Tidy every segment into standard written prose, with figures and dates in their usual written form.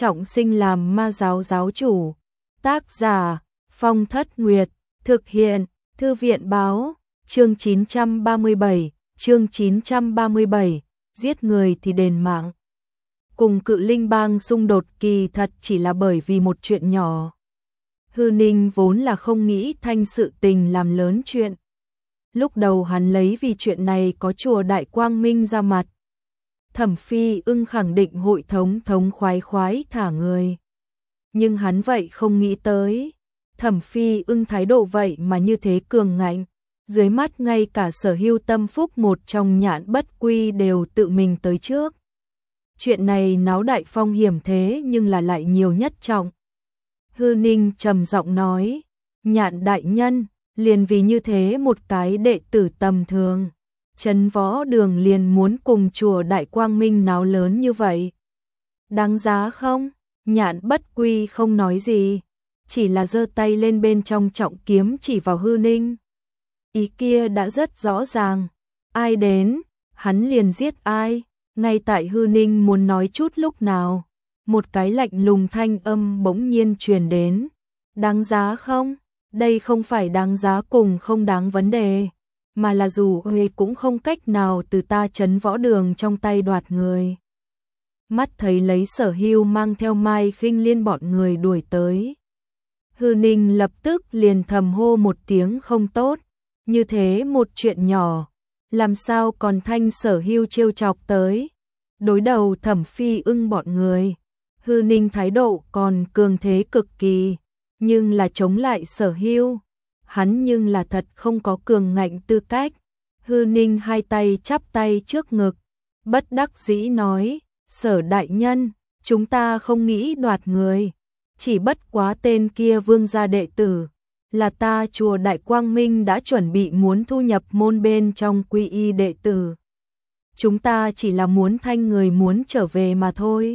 trọng sinh làm ma giáo giáo chủ. Tác giả Phong Thất Nguyệt, thực hiện Thư viện báo, chương 937, giết người thì đền mạng. Cùng Cự Linh bang xung đột kỳ thật chỉ là bởi vì một chuyện nhỏ. Hư Ninh vốn là không nghĩ thanh sự tình làm lớn chuyện. Lúc đầu hắn lấy vì chuyện này có chùa Đại Quang Minh ra mặt. Thẩm Phi Ưng khẳng định hội thống khoái thả người. Nhưng hắn vậy không nghĩ tới. Thẩm Phi Ưng thái độ vậy mà như thế cường ngạnh. Dưới mắt ngay cả Sở Hưu tâm phúc một trong Nhạn Bất Quy đều tự mình tới trước. Chuyện này náo đại phong hiểm thế nhưng là lại nhiều nhất trọng. Hư Ninh trầm giọng nói, Nhạn đại nhân, liền vì như thế một cái đệ tử tầm thường. Trấn Võ Đường liền muốn cùng chùa Đại Quang Minh náo lớn như vậy. Đáng giá không? Nhạn Bất Quy không nói gì, chỉ là giơ tay lên bên trong trọng kiếm chỉ vào Hư Ninh. Ý kia đã rất rõ ràng, ai đến, hắn liền giết ai. Ngay tại Hư Ninh muốn nói chút lúc nào, một cái lạnh lùng thanh âm bỗng nhiên truyền đến. Đáng giá không? Đây không phải đáng giá cùng không đáng vấn đề, mà là dù Huệ cũng không cách nào từ ta Trấn Võ Đường trong tay đoạt người. Mắt thấy lấy Sở Hưu mang theo Mai Khinh Liên bọn người đuổi tới. Hư Ninh lập tức liền thầm hô một tiếng không tốt, như thế một chuyện nhỏ, làm sao còn thanh Sở Hưu trêu chọc tới. Đối đầu Thẩm Phi Ưng bọn người, Hư Ninh thái độ còn cường thế cực kỳ, nhưng là chống lại Sở Hưu. Hắn nhưng là thật không có cường ngạnh tư cách. Hư Ninh hai tay chắp tay trước ngực, bất đắc dĩ nói, Sở đại nhân, chúng ta không nghĩ đoạt người, chỉ bất quá tên kia vương gia đệ tử, là ta chùa Đại Quang Minh đã chuẩn bị muốn thu nhập môn bên trong quy y đệ tử. Chúng ta chỉ là muốn thanh người muốn trở về mà thôi.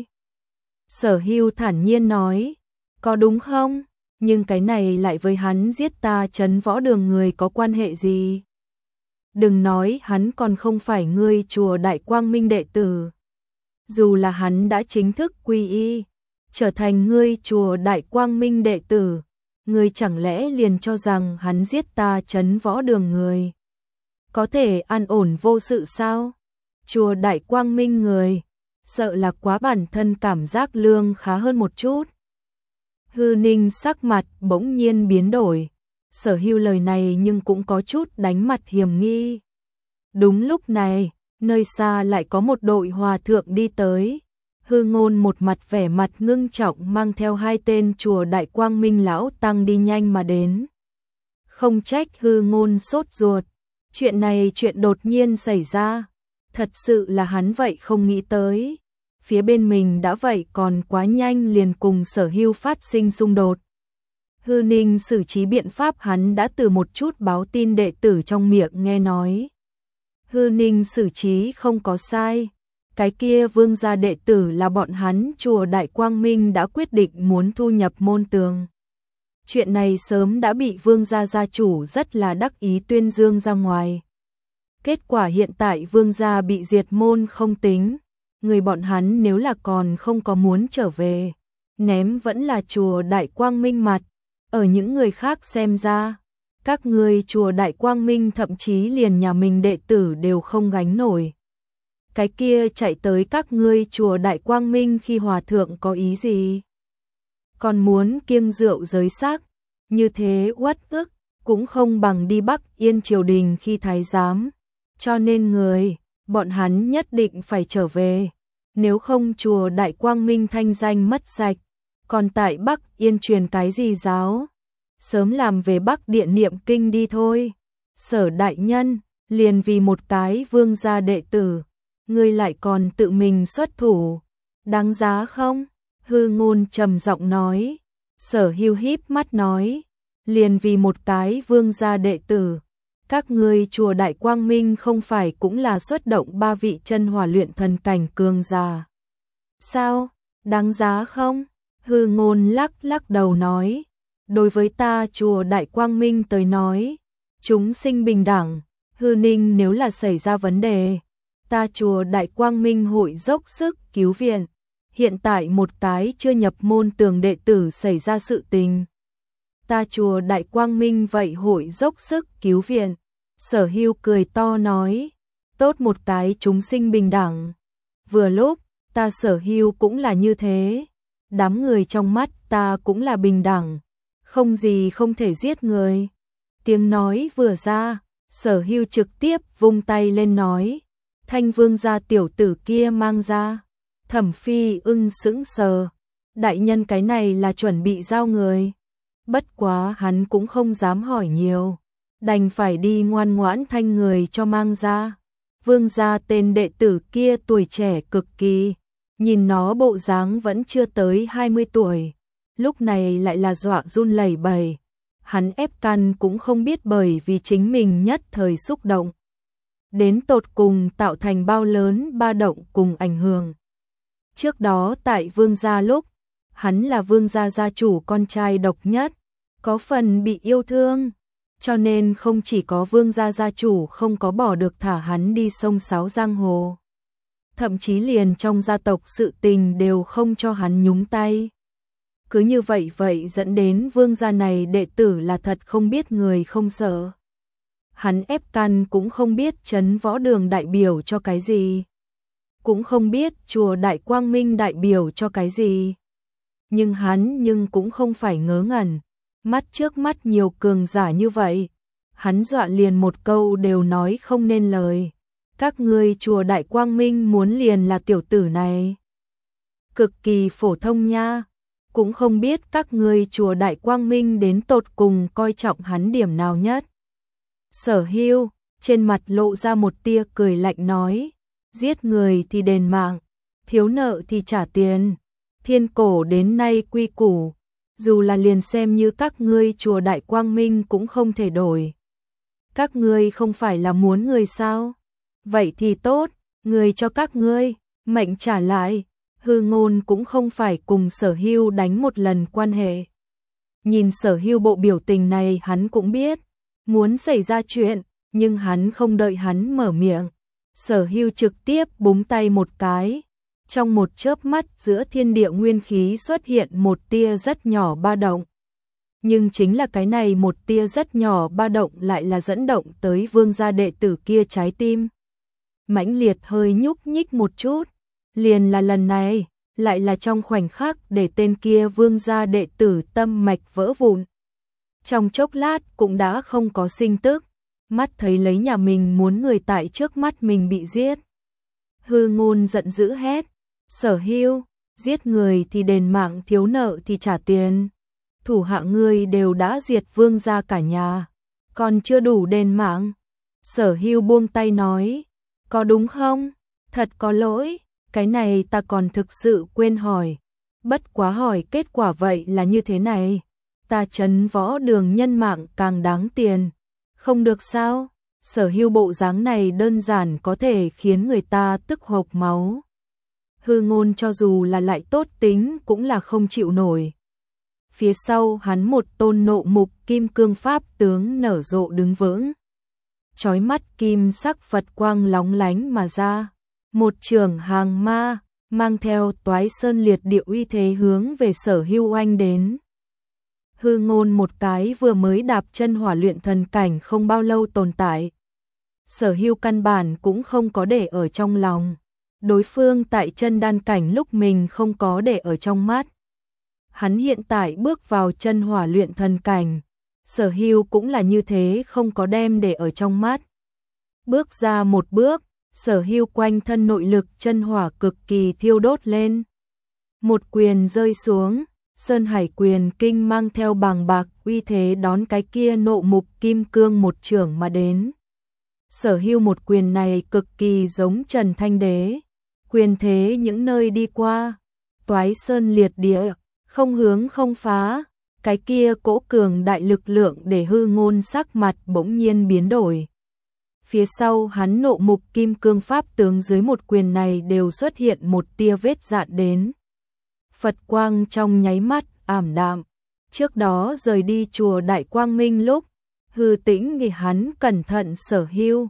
Sở Hưu thản nhiên nói, có đúng không? Nhưng cái này lại với hắn giết ta Trấn Võ Đường người có quan hệ gì? Đừng nói hắn còn không phải ngươi chùa Đại Quang Minh đệ tử. Dù là hắn đã chính thức quy y, trở thành ngươi chùa Đại Quang Minh đệ tử, ngươi chẳng lẽ liền cho rằng hắn giết ta Trấn Võ Đường người có thể an ổn vô sự sao? Chùa Đại Quang Minh người, sợ là quá bản thân cảm giác lương khá hơn một chút. Hư Ninh sắc mặt bỗng nhiên biến đổi, Sở Hưu lời này nhưng cũng có chút đánh mặt hiểm nghi. Đúng lúc này, nơi xa lại có một đội hòa thượng đi tới. Hư Ngôn một mặt vẻ mặt ngưng trọng mang theo hai tên chùa Đại Quang Minh lão tăng đi nhanh mà đến. Không trách Hư Ngôn sốt ruột, chuyện này chuyện đột nhiên xảy ra, thật sự là hắn vậy không nghĩ tới. Phía bên mình đã vậy còn quá nhanh liền cùng Sở Hưu phát sinh xung đột. Hư Ninh xử trí biện pháp hắn đã từ một chút báo tin đệ tử trong miệng nghe nói. Hư Ninh xử trí không có sai, cái kia vương gia đệ tử là bọn hắn chùa Đại Quang Minh đã quyết định muốn thu nhập môn tường. Chuyện này sớm đã bị vương gia gia chủ rất là đắc ý tuyên dương ra ngoài. Kết quả hiện tại vương gia bị diệt môn không tính, người bọn hắn nếu là còn không có muốn trở về, ném vẫn là chùa Đại Quang Minh mặt. Ở những người khác xem ra, các ngươi chùa Đại Quang Minh thậm chí liền nhà mình đệ tử đều không gánh nổi. Cái kia chạy tới các ngươi chùa Đại Quang Minh khi hòa thượng có ý gì? Còn muốn kiêng rượu giới xác, như thế uất ức, cũng không bằng đi Bắc Yên triều đình khi thái giám. Cho nên bọn hắn nhất định phải trở về, nếu không chùa Đại Quang Minh thanh danh mất sạch, còn tại Bắc Yên truyền cái gì giáo, sớm làm về Bắc Điện niệm kinh đi thôi. Sở đại nhân, liền vì một cái vương gia đệ tử, ngươi lại còn tự mình xuất thủ, đáng giá không? Hư Ngôn trầm giọng nói. Sở Hưu híp mắt nói, liền vì một cái vương gia đệ tử, các ngươi chùa Đại Quang Minh không phải cũng là xuất động 3 vị chân hỏa luyện thần cảnh cường giả. Sao, đáng giá không? Hư Ngôn lắc đầu nói, đối với ta chùa Đại Quang Minh tới nói, chúng sinh bình đẳng. Hư Ninh nếu là xảy ra vấn đề, ta chùa Đại Quang Minh hội dốc sức cứu viện. hiện tại một cái chưa nhập môn tường đệ tử xảy ra sự tình. Ta chùa Đại Quang Minh vậy hội dốc sức cứu viện. Sở Hưu cười to nói, tốt một cái chúng sinh bình đẳng. Vừa lúc, ta Sở Hưu cũng là như thế. Đám người trong mắt ta cũng là bình đẳng, không gì không thể giết người. Tiếng nói vừa ra, Sở Hưu trực tiếp vung tay lên nói, Thanh Vương gia tiểu tử kia mang ra. Thẩm Phi Ưng sững sờ, đại nhân cái này là chuẩn bị giao người. Bất quá hắn cũng không dám hỏi nhiều, đành phải đi ngoan ngoãn thanh người cho mang ra. Vương gia tên đệ tử kia tuổi trẻ cực kỳ, nhìn nó bộ dáng vẫn chưa tới 20 tuổi, lúc này lại là dọa run lẩy bẩy. Hắn ép căn cũng không biết bởi vì chính mình nhất thời xúc động, đến tột cùng tạo thành bao lớn ba động cùng ảnh hưởng. Trước đó tại Vương gia lúc, hắn là Vương gia gia chủ con trai độc nhất, có phần bị yêu thương, cho nên không chỉ có Vương gia gia chủ không có bỏ được thả hắn đi sông sáo giang hồ, thậm chí liền trong gia tộc sự tình đều không cho hắn nhúng tay. Cứ như vậy dẫn đến Vương gia này đệ tử là thật không biết người không sợ. Hắn ép căn cũng không biết trấn võ đường đại biểu cho cái gì, cũng không biết chùa Đại Quang Minh đại biểu cho cái gì. Nhưng hắn cũng không phải ngớ ngẩn, mắt trước mắt nhiều cường giả như vậy, hắn dọa liền một câu đều nói không nên lời. Các ngươi chùa Đại Quang Minh muốn liền là tiểu tử này, cực kỳ phổ thông nha, cũng không biết các ngươi chùa Đại Quang Minh đến tột cùng coi trọng hắn điểm nào nhất. Sở Hưu trên mặt lộ ra một tia cười lạnh nói, giết người thì đền mạng, thiếu nợ thì trả tiền, thiên cổ đến nay quy củ, dù là liền xem như các ngươi chùa Đại Quang Minh cũng không thể đổi. Các ngươi không phải là muốn người sao? Vậy thì tốt, người cho các ngươi, mệnh trả lại. Hư Ngôn cũng không phải cùng Sở Hưu đánh một lần quan hệ. Nhìn Sở Hưu bộ biểu tình này hắn cũng biết, muốn xảy ra chuyện, nhưng hắn không đợi hắn mở miệng. Sở Hưu trực tiếp búng tay một cái. Trong một chớp mắt giữa thiên địa nguyên khí xuất hiện một tia rất nhỏ ba động. Nhưng chính là cái này một tia rất nhỏ ba động lại là dẫn động tới Vương gia đệ tử kia trái tim. Mãnh liệt hơi nhúc nhích một chút, liền là lần này, lại là trong khoảnh khắc để tên kia Vương gia đệ tử tâm mạch vỡ vụn. Trong chốc lát cũng đã không có sinh tức, mắt thấy lấy nhà mình muốn người tại trước mắt mình bị giết. Hư Ngôn giận dữ hét, Sở Hưu, giết người thì đền mạng, thiếu nợ thì trả tiền. Thủ hạ ngươi đều đã diệt Vương gia cả nhà, còn chưa đủ đền mạng. Sở Hưu buông tay nói, có đúng không? Thật có lỗi, cái này ta còn thực sự quên hỏi. Bất quá hỏi kết quả vậy là như thế này, ta trấn võ đường nhân mạng càng đáng tiền. Không được sao? Sở Hưu bộ dáng này đơn giản có thể khiến người ta tức hộc máu. Hư Ngôn cho dù là lại tốt tính cũng là không chịu nổi. Phía sau hắn một tôn nộ mục kim cương pháp tướng nở rộ đứng vững. Chói mắt kim sắc Phật quang lóng lánh mà ra. Một trường hàng ma, mang theo toái sơn liệt địa uy thế hướng về Sở Hưu oanh đến. Hư Ngôn một cái vừa mới đạp chân hỏa luyện thần cảnh không bao lâu tồn tại. Sở Hưu căn bản cũng không có để ở trong lòng. Đối phương tại chân đan cảnh lúc mình không có để ở trong mắt. Hắn hiện tại bước vào chân hỏa luyện thần cảnh. Sở Hưu cũng là như thế không có đem để ở trong mắt. Bước ra một bước, Sở Hưu quanh thân nội lực chân hỏa cực kỳ thiêu đốt lên. Một quyền rơi xuống, Sơn Hải quyền kinh mang theo bàng bạc uy thế đón cái kia nộ mục kim cương một chưởng mà đến. Sở Hưu một quyền này cực kỳ giống Trần Thanh Đế. Quyền thế những nơi đi qua, toái sơn liệt địa, không hướng không phá. Cái kia cỗ cường đại lực lượng để Hư Ngôn sắc mặt bỗng nhiên biến đổi. Phía sau hắn nộ mục kim cương pháp tướng dưới một quyền này đều xuất hiện một tia vết dạn đến. Phật quang trong nháy mắt ảm đạm. Trước đó rời đi chùa Đại Quang Minh lúc, Hư Tĩnh nghĩ hắn cẩn thận Sở Hưu.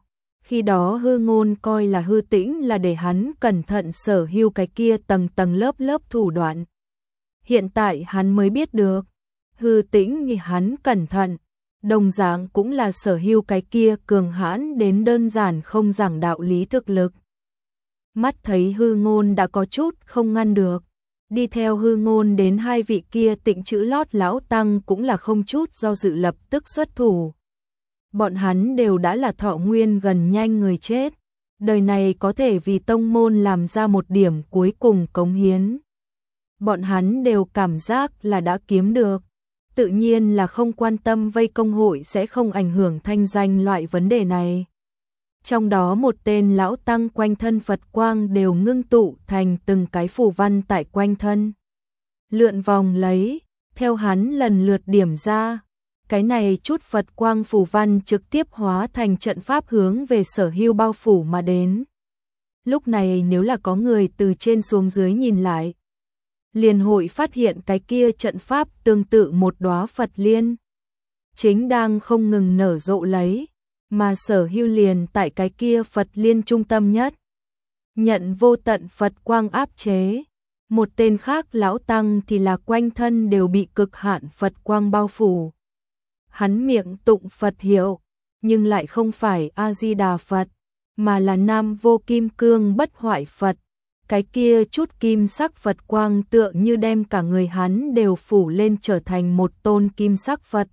Khi đó Hư Ngôn coi là Hư Tĩnh là để hắn cẩn thận sở hữu cái kia tầng tầng lớp lớp thủ đoạn. Hiện tại hắn mới biết được, Hư Tĩnh nghĩ hắn cẩn thận, đồng dạng cũng là sở hữu cái kia cường hãn đến đơn giản không giảng đạo lý thực lực. Mắt thấy Hư Ngôn đã có chút không ngăn được, đi theo Hư Ngôn đến hai vị kia Tịnh Chữ Lót lão tăng cũng là không chút do dự lập tức xuất thủ. Bọn hắn đều đã là thọ nguyên gần nhanh người chết, đời này có thể vì tông môn làm ra một điểm cuối cùng cống hiến. Bọn hắn đều cảm giác là đã kiếm được, tự nhiên là không quan tâm vây công hội sẽ không ảnh hưởng thanh danh loại vấn đề này. Trong đó một tên lão tăng quanh thân Phật quang đều ngưng tụ thành từng cái phù văn tại quanh thân. Lượn vòng lấy, theo hắn lần lượt điểm ra, cái này chút Phật quang phù văn trực tiếp hóa thành trận pháp hướng về Sở Hưu bao phủ mà đến. Lúc này nếu là có người từ trên xuống dưới nhìn lại, liền hội phát hiện cái kia trận pháp tương tự một đóa Phật liên, chính đang không ngừng nở rộ lấy, mà Sở Hưu liền tại cái kia Phật liên trung tâm nhất, nhận vô tận Phật quang áp chế. Một tên khác lão tăng thì là quanh thân đều bị cực hạn Phật quang bao phủ. Hắn miệng tụng Phật hiệu, nhưng lại không phải A-di-đà Phật, mà là Nam Vô Kim Cương Bất Hoại Phật. Cái kia chút kim sắc Phật quang tựa như đem cả người hắn đều phủ lên trở thành một tôn kim sắc Phật.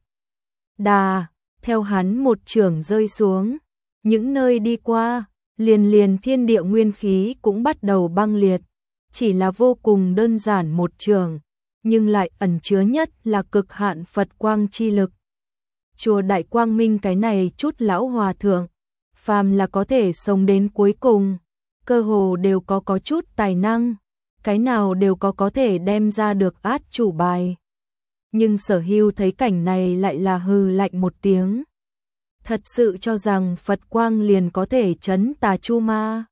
Đà, theo hắn một chưởng rơi xuống, những nơi đi qua, liền liền thiên địa nguyên khí cũng bắt đầu băng liệt. Chỉ là vô cùng đơn giản một chưởng, nhưng lại ẩn chứa nhất là cực hạn Phật quang chi lực. Chùa Đại Quang Minh cái này chút lão hòa thượng, phàm là có thể sống đến cuối cùng, cơ hồ đều có chút tài năng, cái nào đều có thể đem ra được át chủ bài. Nhưng Sở Hưu thấy cảnh này lại là hừ lạnh một tiếng. Thật sự cho rằng Phật quang liền có thể trấn tà chu ma.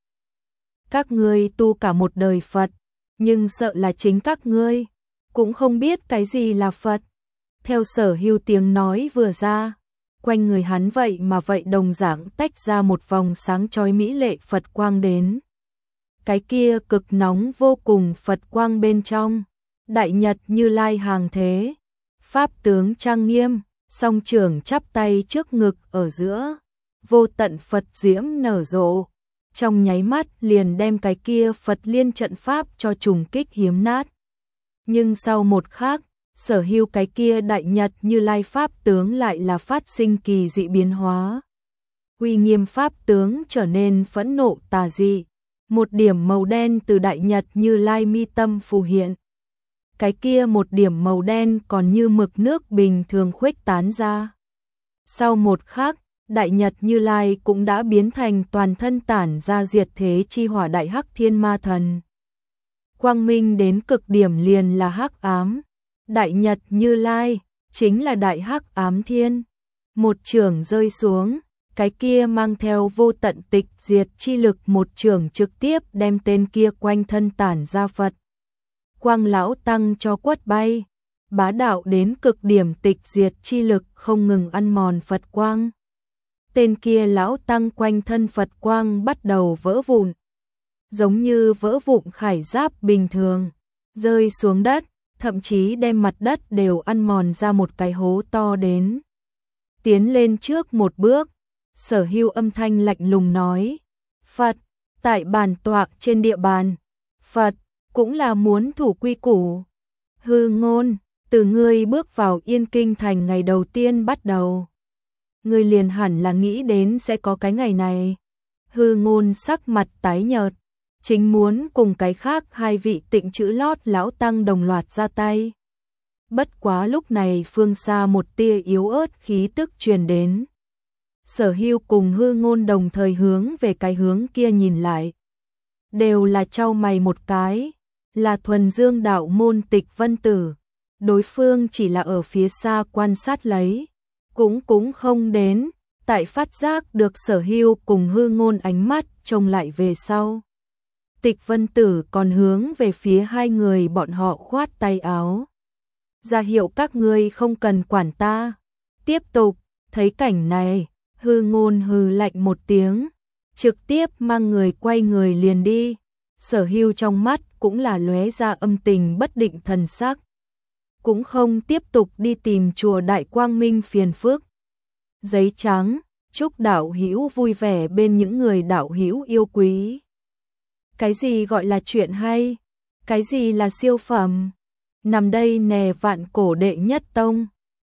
Các ngươi tu cả một đời Phật, nhưng sợ là chính các ngươi cũng không biết cái gì là Phật. Theo Sở Hưu tiếng nói vừa ra, quanh người hắn vậy mà vậy đồng dạng tách ra một vòng sáng chói mỹ lệ Phật quang đến. Cái kia cực nóng vô cùng Phật quang bên trong, Đại Nhật Như Lai hàng thế, pháp tướng trang nghiêm, song trưởng chắp tay trước ngực ở giữa, vô tận Phật diễm nở rộ, trong nháy mắt liền đem cái kia Phật liên trận pháp cho trùng kích hiếm nát. Nhưng sau một khắc, Sở Hưu cái kia Đại Nhật Như Lai pháp tướng lại là phát sinh kỳ dị biến hóa. Uy nghiêm pháp tướng trở nên phẫn nộ tà dị, một điểm màu đen từ Đại Nhật Như Lai mi tâm phù hiện. Cái kia một điểm màu đen còn như mực nước bình thường khuếch tán ra. Sau một khắc, Đại Nhật Như Lai cũng đã biến thành toàn thân tản ra diệt thế chi hỏa Đại Hắc Thiên Ma Thần. Quang minh đến cực điểm liền là hắc ám. Đại Nhật Như Lai chính là Đại Hắc Ám Thiên. Một chưởng rơi xuống, cái kia mang theo vô tận tịch diệt chi lực một chưởng trực tiếp đem tên kia quanh thân tản ra Phật quang lão tăng cho quất bay, bá đạo đến cực điểm tịch diệt chi lực không ngừng ăn mòn Phật quang. Tên kia lão tăng quanh thân Phật quang bắt đầu vỡ vụn, giống như vỡ vụn khải giáp bình thường, rơi xuống đất, thậm chí đem mặt đất đều ăn mòn ra một cái hố to đến. Tiến lên trước một bước, Sở Hưu âm thanh lạnh lùng nói, Phật, tại bàn tọa trên địa bàn, Phật cũng là muốn thủ quy củ. Hư Ngôn, từ ngươi bước vào Yên Kinh Thành ngày đầu tiên bắt đầu, ngươi liền hẳn là nghĩ đến sẽ có cái ngày này. Hư Ngôn sắc mặt tái nhợt, chính muốn cùng cái khác hai vị Tịnh Chữ Lót lão tăng đồng loạt ra tay. Bất quá lúc này phương xa một tia yếu ớt khí tức truyền đến. Sở Hưu cùng Hư Ngôn đồng thời hướng về cái hướng kia nhìn lại. Đều là chau mày một cái, là Thuần Dương đạo môn Tịch Vân Tử. Đối phương chỉ là ở phía xa quan sát lấy, cũng không đến, tại phát giác được Sở Hưu cùng Hư Ngôn ánh mắt trông lại về sau. Tịch Vân Tử còn hướng về phía hai người bọn họ khoát tay áo. Ra hiệu các ngươi không cần quản ta. Tiếp tục, thấy cảnh này, Hư Ngôn hừ lạnh một tiếng, trực tiếp mang người quay người liền đi. Sở Hưu trong mắt cũng là lóe ra âm tình bất định thần sắc, cũng không tiếp tục đi tìm chùa Đại Quang Minh phiền phức. Giấy trắng, chúc đạo hữu vui vẻ bên những người đạo hữu yêu quý. Cái gì gọi là chuyện hay? Cái gì là siêu phẩm? Nằm đây nè Vạn Cổ đệ nhất tông.